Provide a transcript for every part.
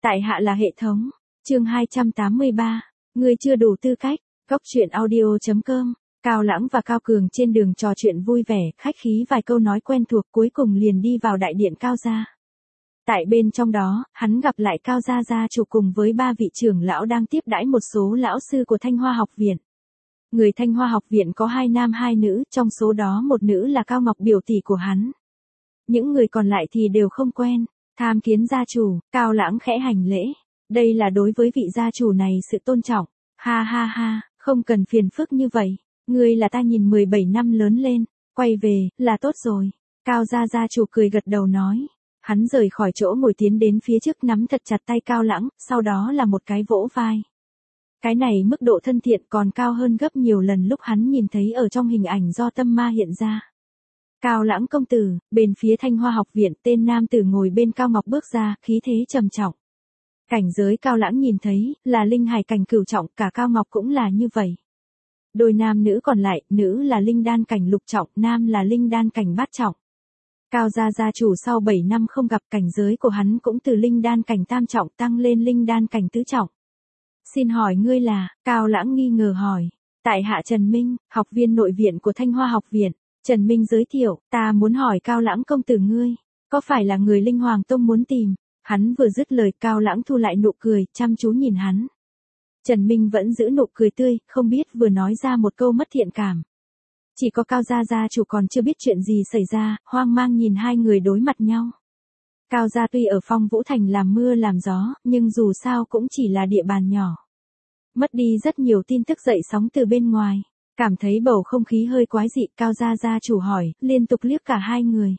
Tại hạ là hệ thống. Chương 283. Ngươi chưa đủ tư cách. Góc truyện audio.com. Cao Lãng và Cao Cường trên đường trò chuyện vui vẻ, khách khí vài câu nói quen thuộc, cuối cùng liền đi vào đại điện Cao gia. Tại bên trong đó, hắn gặp lại Cao gia gia chủ cùng với ba vị trưởng lão đang tiếp đãi một số lão sư của Thanh Hoa học viện. Người Thanh Hoa học viện có 2 nam 2 nữ, trong số đó một nữ là Cao Ngọc biểu tỷ của hắn. Những người còn lại thì đều không quen. Tham kiến gia chủ, Cao Lãng khẽ hành lễ. Đây là đối với vị gia chủ này sự tôn trọng. Ha ha ha, không cần phiền phức như vậy. Ngươi là ta nhìn 17 năm lớn lên, quay về, là tốt rồi. Cao gia gia chủ cười gật đầu nói. Hắn rời khỏi chỗ ngồi tiến đến phía trước nắm thật chặt tay Cao Lãng, sau đó là một cái vỗ vai. Cái này mức độ thân thiện còn cao hơn gấp nhiều lần lúc hắn nhìn thấy ở trong hình ảnh do tâm ma hiện ra. Cao Lãng công tử, bên phía Thanh Hoa học viện tên nam tử ngồi bên Cao Ngọc bước ra, khí thế trầm trọng. Cảnh giới Cao Lãng nhìn thấy, là linh hải cảnh cửu trọng, cả Cao Ngọc cũng là như vậy. Đôi nam nữ còn lại, nữ là linh đan cảnh lục trọng, nam là linh đan cảnh bát trọng. Cao gia gia chủ sau 7 năm không gặp, cảnh giới của hắn cũng từ linh đan cảnh tam trọng tăng lên linh đan cảnh tứ trọng. Xin hỏi ngươi là, Cao Lãng nghi ngờ hỏi. Tại hạ Trần Minh, học viên nội viện của Thanh Hoa học viện. Trần Minh giới thiệu, ta muốn hỏi Cao Lãng công tử ngươi, có phải là người Linh Hoàng Tông muốn tìm? Hắn vừa dứt lời Cao Lãng thu lại nụ cười, chăm chú nhìn hắn. Trần Minh vẫn giữ nụ cười tươi, không biết vừa nói ra một câu mất thiện cảm. Chỉ có Cao gia gia chủ còn chưa biết chuyện gì xảy ra, hoang mang nhìn hai người đối mặt nhau. Cao gia tuy ở Phong Vũ Thành làm mưa làm gió, nhưng dù sao cũng chỉ là địa bàn nhỏ. Mất đi rất nhiều tin tức dậy sóng từ bên ngoài. Cảm thấy bầu không khí hơi quái dị, Cao gia gia chủ hỏi, liên tục liếc cả hai người.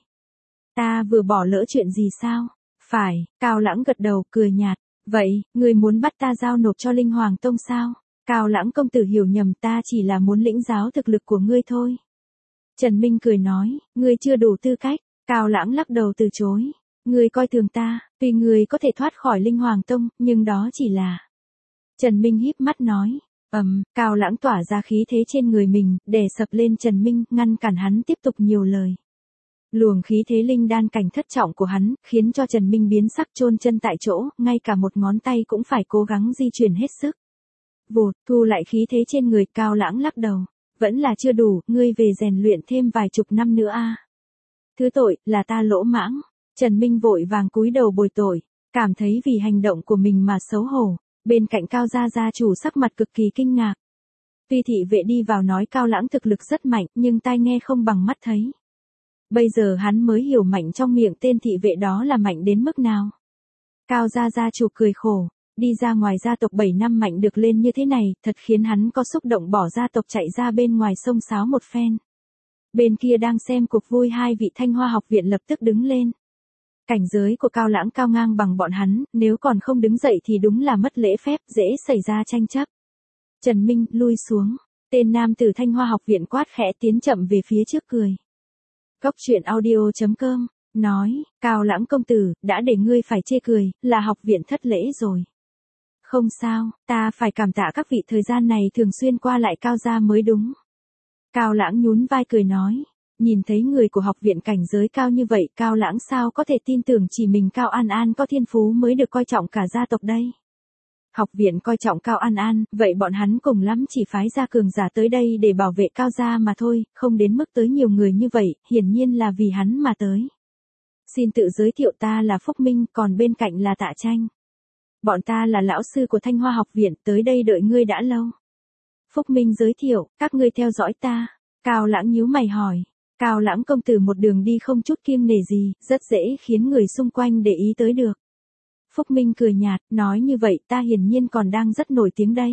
Ta vừa bỏ lỡ chuyện gì sao? Phải, Cao Lãng gật đầu, cười nhạt. Vậy, người muốn bắt ta giao nộp cho Linh Hoàng Tông sao? Cao Lãng công tử hiểu nhầm, ta chỉ là muốn lĩnh giáo thực lực của ngươi thôi. Trần Minh cười nói, ngươi chưa đủ tư cách. Cao Lãng lắc đầu từ chối. Ngươi coi thường ta, tuy ngươi có thể thoát khỏi Linh Hoàng Tông, nhưng đó chỉ là... Trần Minh híp mắt nói. Cao Lãng tỏa ra khí thế trên người mình, đè sập lên Trần Minh, ngăn cản hắn tiếp tục nhiều lời. Luồng khí thế linh đan cảnh thất trọng của hắn, khiến cho Trần Minh biến sắc chôn chân tại chỗ, ngay cả một ngón tay cũng phải cố gắng di chuyển hết sức. Vụt, thu lại khí thế trên người, Cao Lãng lắc đầu. Vẫn là chưa đủ, ngươi về rèn luyện thêm vài chục năm nữa a. Thứ tội, là ta lỗ mãng. Trần Minh vội vàng cúi đầu bồi tội, cảm thấy vì hành động của mình mà xấu hổ. Bên cạnh Cao gia gia chủ sắc mặt cực kỳ kinh ngạc. Tuy thị vệ đi vào nói Cao Lãng thực lực rất mạnh, nhưng tai nghe không bằng mắt thấy. Bây giờ hắn mới hiểu mạnh trong miệng tên thị vệ đó là mạnh đến mức nào. Cao gia gia chủ cười khổ, đi ra ngoài gia tộc 7 năm mạnh được lên như thế này, thật khiến hắn có xúc động bỏ gia tộc chạy ra bên ngoài sông sáo một phen. Bên kia đang xem cuộc vui, hai vị Thanh Hoa học viện lập tức đứng lên. Cảnh giới của Cao Lãng cao ngang bằng bọn hắn, nếu còn không đứng dậy thì đúng là mất lễ phép, dễ xảy ra tranh chấp. Trần Minh, lui xuống. Tên nam tử Thanh Hoa học viện quát khẽ, tiến chậm về phía trước cười. Góc truyện audio.com, nói, Cao Lãng công tử, đã để ngươi phải chê cười, là học viện thất lễ rồi. Không sao, ta phải cảm tạ các vị thời gian này thường xuyên qua lại Cao gia mới đúng. Cao Lãng nhún vai cười nói. Nhìn thấy người của học viện cảnh giới cao như vậy, Cao Lãng sao có thể tin tưởng chỉ mình Cao An An có thiên phú mới được coi trọng cả gia tộc đây. Học viện coi trọng Cao An An, vậy bọn hắn cùng lắm chỉ phái ra cường giả tới đây để bảo vệ Cao gia mà thôi, không đến mức tới nhiều người như vậy, hiển nhiên là vì hắn mà tới. Xin tự giới thiệu, ta là Phúc Minh, còn bên cạnh là Tạ Tranh. Bọn ta là lão sư của Thanh Hoa học viện, tới đây đợi ngươi đã lâu. Phúc Minh giới thiệu, các ngươi theo dõi ta. Cao Lãng nhíu mày hỏi. Cao Lãng công tử một đường đi không chút kiêng nể gì, rất dễ khiến người xung quanh để ý tới được. Phúc Minh cười nhạt, nói như vậy ta hiển nhiên còn đang rất nổi tiếng đây.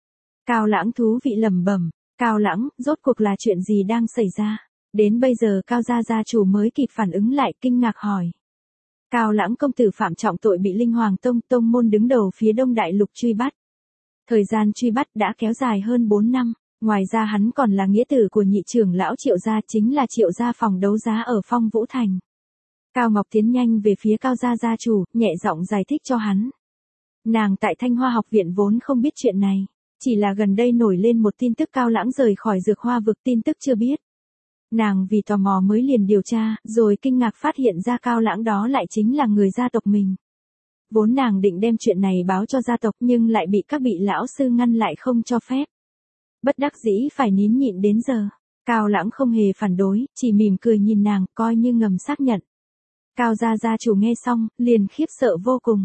Cao Lãng thú vị lẩm bẩm, Cao Lãng, rốt cuộc là chuyện gì đang xảy ra? Đến bây giờ Cao gia gia chủ mới kịp phản ứng lại, kinh ngạc hỏi. Cao Lãng công tử phạm trọng tội bị Linh Hoàng Tông, tông môn đứng đầu phía Đông Đại Lục truy bắt. Thời gian truy bắt đã kéo dài hơn 4 năm. Ngoài ra hắn còn là nghĩa tử của nhị trưởng lão Triệu gia, chính là Triệu gia phòng đấu giá ở Phong Vũ Thành. Cao Ngọc tiến nhanh về phía Cao gia gia chủ, nhẹ giọng giải thích cho hắn. Nàng tại Thanh Hoa học viện vốn không biết chuyện này, chỉ là gần đây nổi lên một tin tức Cao Lãng rời khỏi Dược Hoa vực, tin tức chưa biết. Nàng vì tò mò mới liền điều tra, rồi kinh ngạc phát hiện ra Cao Lãng đó lại chính là người gia tộc mình. Vốn nàng định đem chuyện này báo cho gia tộc nhưng lại bị các vị lão sư ngăn lại không cho phép. Bất đắc dĩ phải nín nhịn đến giờ. Cao Lãng không hề phản đối, chỉ mỉm cười nhìn nàng, coi như ngầm xác nhận. Cao gia chủ nghe xong, liền khiếp sợ vô cùng.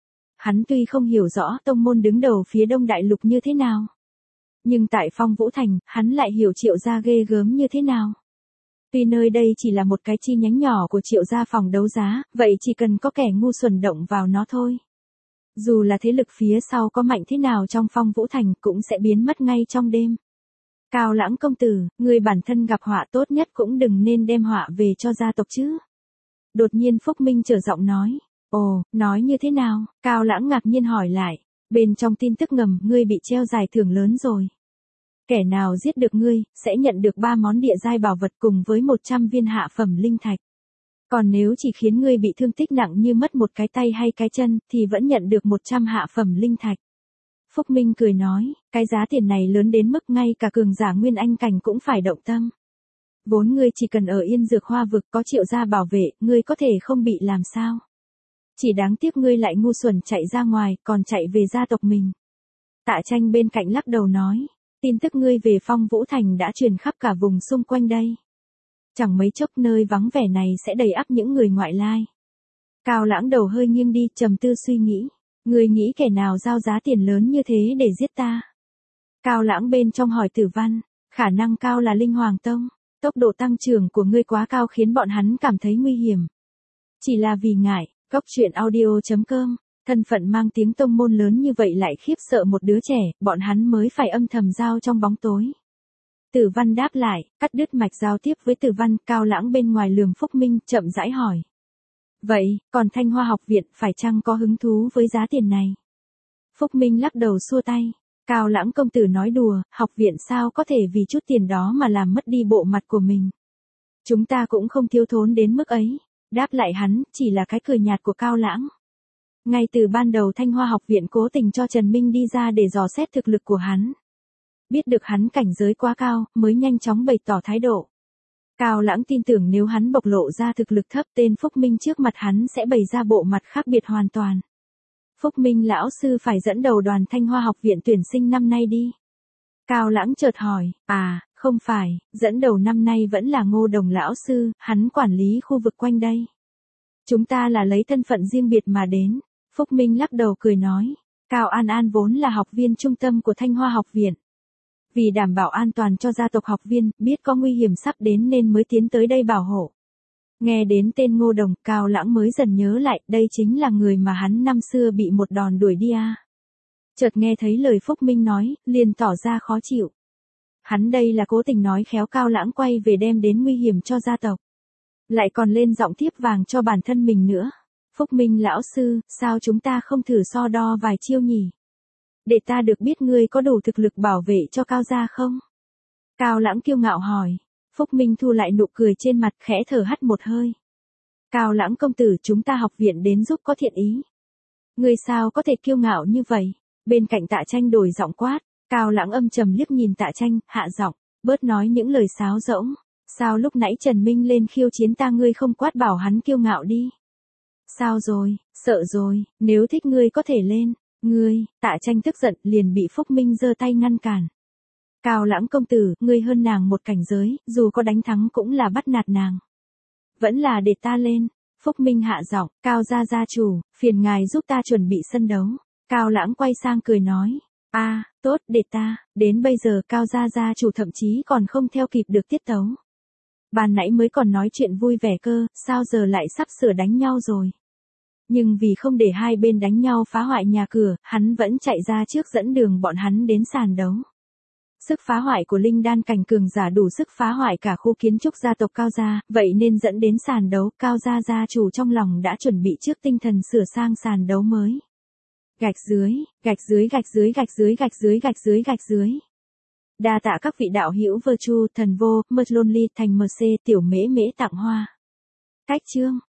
Hắn tuy không hiểu rõ tông môn đứng đầu phía Đông Đại Lục như thế nào. Nhưng tại Phong Vũ Thành, hắn lại hiểu Triệu gia ghê gớm như thế nào. Tuy nơi đây chỉ là một cái chi nhánh nhỏ của Triệu gia phòng đấu giá, vậy chỉ cần có kẻ ngu xuẩn động vào nó thôi. Dù là thế lực phía sau có mạnh thế nào trong Phong Vũ Thành cũng sẽ biến mất ngay trong đêm. Cao Lãng công tử, người bản thân gặp họa tốt nhất cũng đừng nên đem họa về cho gia tộc chứ. Đột nhiên Phúc Minh trở giọng nói. Ồ, nói như thế nào? Cao Lãng ngạc nhiên hỏi lại. Bên trong tin tức ngầm, ngươi bị treo giải thưởng lớn rồi. Kẻ nào giết được ngươi, sẽ nhận được 3 món địa giai bảo vật cùng với 100 viên hạ phẩm linh thạch. Còn nếu chỉ khiến ngươi bị thương tích nặng như mất một cái tay hay cái chân, thì vẫn nhận được 100 hạ phẩm linh thạch. Phúc Minh cười nói, cái giá tiền này lớn đến mức ngay cả cường giả Nguyên Anh cảnh cũng phải động tâm. Vốn ngươi chỉ cần ở Yên Dược Hoa vực có Triệu gia bảo vệ, ngươi có thể không bị làm sao. Chỉ đáng tiếc ngươi lại ngu xuẩn chạy ra ngoài, còn chạy về gia tộc mình. Tạ Tranh bên cạnh lắc đầu nói, tin tức ngươi về Phong Vũ Thành đã truyền khắp cả vùng xung quanh đây. Chẳng mấy chốc nơi vắng vẻ này sẽ đầy ắp những người ngoại lai. Cao Lãng đầu hơi nghiêng đi, trầm tư suy nghĩ. Ngươi nghĩ kẻ nào giao giá tiền lớn như thế để giết ta? Cao Lãng bên trong hỏi Tử Văn, khả năng cao là Linh Hoàng Tông. Tốc độ tăng trưởng của ngươi quá cao khiến bọn hắn cảm thấy nguy hiểm. Chỉ là vì ngại, Góc Truyện Audio.com, thân phận mang tiếng tông môn lớn như vậy lại khiếp sợ một đứa trẻ, bọn hắn mới phải âm thầm giao trong bóng tối. Tử Văn đáp lại, cắt đứt mạch giao tiếp với Tử Văn, Cao Lãng bên ngoài lườm Phúc Minh, chậm rãi hỏi. Vậy, còn Thanh Hoa học viện phải chăng có hứng thú với giá tiền này? Phúc Minh lắc đầu xua tay. Cao Lãng công tử nói đùa, học viện sao có thể vì chút tiền đó mà làm mất đi bộ mặt của mình. Chúng ta cũng không thiếu thốn đến mức ấy. Đáp lại hắn, chỉ là cái cười nhạt của Cao Lãng. Ngay từ ban đầu Thanh Hoa học viện cố tình cho Trần Minh đi ra để dò xét thực lực của hắn. Biết được hắn cảnh giới quá cao, mới nhanh chóng bày tỏ thái độ. Cao Lãng tin tưởng nếu hắn bộc lộ ra thực lực thấp, tên Phúc Minh trước mặt hắn sẽ bày ra bộ mặt khác biệt hoàn toàn. Phúc Minh lão sư phải dẫn đầu đoàn Thanh Hoa học viện tuyển sinh năm nay đi. Cao Lãng chợt hỏi, không phải, dẫn đầu năm nay vẫn là Ngô Đồng lão sư, hắn quản lý khu vực quanh đây. Chúng ta là lấy thân phận riêng biệt mà đến. Phúc Minh lắc đầu cười nói, Cao An An vốn là học viên trung tâm của Thanh Hoa học viện. Vì đảm bảo an toàn cho gia tộc học viên, biết có nguy hiểm sắp đến nên mới tiến tới đây bảo hộ. Nghe đến tên Ngô Đồng, Cao Lãng mới dần nhớ lại, đây chính là người mà hắn năm xưa bị một đòn đuổi đi à. Chợt nghe thấy lời Phúc Minh nói, liền tỏ ra khó chịu. Hắn đây là cố tình nói khéo Cao Lãng quay về đem đến nguy hiểm cho gia tộc. Lại còn lên giọng tiếp vàng cho bản thân mình nữa. Phúc Minh lão sư, sao chúng ta không thử so đo vài chiêu nhỉ? Để ta được biết ngươi có đủ thực lực bảo vệ cho Cao gia không? Cao Lãng kiêu ngạo hỏi. Phúc Minh thu lại nụ cười trên mặt, khẽ thở hắt một hơi. Cao Lãng công tử, chúng ta học viện đến giúp có thiện ý. Ngươi sao có thể kiêu ngạo như vậy? Bên cạnh Tạ Tranh đổi giọng quát. Cao Lãng âm trầm liếc nhìn Tạ Tranh, hạ giọng, bớt nói những lời sáo rỗng. Sao lúc nãy Trần Minh lên khiêu chiến ta ngươi không quát bảo hắn kiêu ngạo đi? Sao rồi, sợ rồi, nếu thích ngươi có thể lên. Ngươi, Tạ Tranh tức giận liền bị Phúc Minh giơ tay ngăn cản. Cao Lãng công tử, ngươi hơn nàng một cảnh giới, dù có đánh thắng cũng là bắt nạt nàng. Vẫn là để ta lên. Phúc Minh hạ giọng, Cao gia chủ, phiền ngài giúp ta chuẩn bị sân đấu. Cao Lãng quay sang cười nói, tốt, để ta. Đến bây giờ Cao gia chủ thậm chí còn không theo kịp được tiết tấu. Ban nãy mới còn nói chuyện vui vẻ cơ, sao giờ lại sắp sửa đánh nhau rồi. Nhưng vì không để hai bên đánh nhau phá hoại nhà cửa, hắn vẫn chạy ra trước dẫn đường bọn hắn đến sàn đấu. Sức phá hoại của linh đan cảnh cường giả đủ sức phá hoại cả khu kiến trúc gia tộc Cao gia, vậy nên dẫn đến sàn đấu, Cao gia chủ trong lòng đã chuẩn bị trước tinh thần sửa sang sàn đấu mới. Gạch dưới, gạch dưới, gạch dưới, gạch dưới, gạch dưới, gạch dưới, gạch dưới. Đa tạ các vị đạo hữu Virtu, Thần Vô, Merlonly, Thành MC, Tiểu Mễ Mễ tặng hoa. Cách chương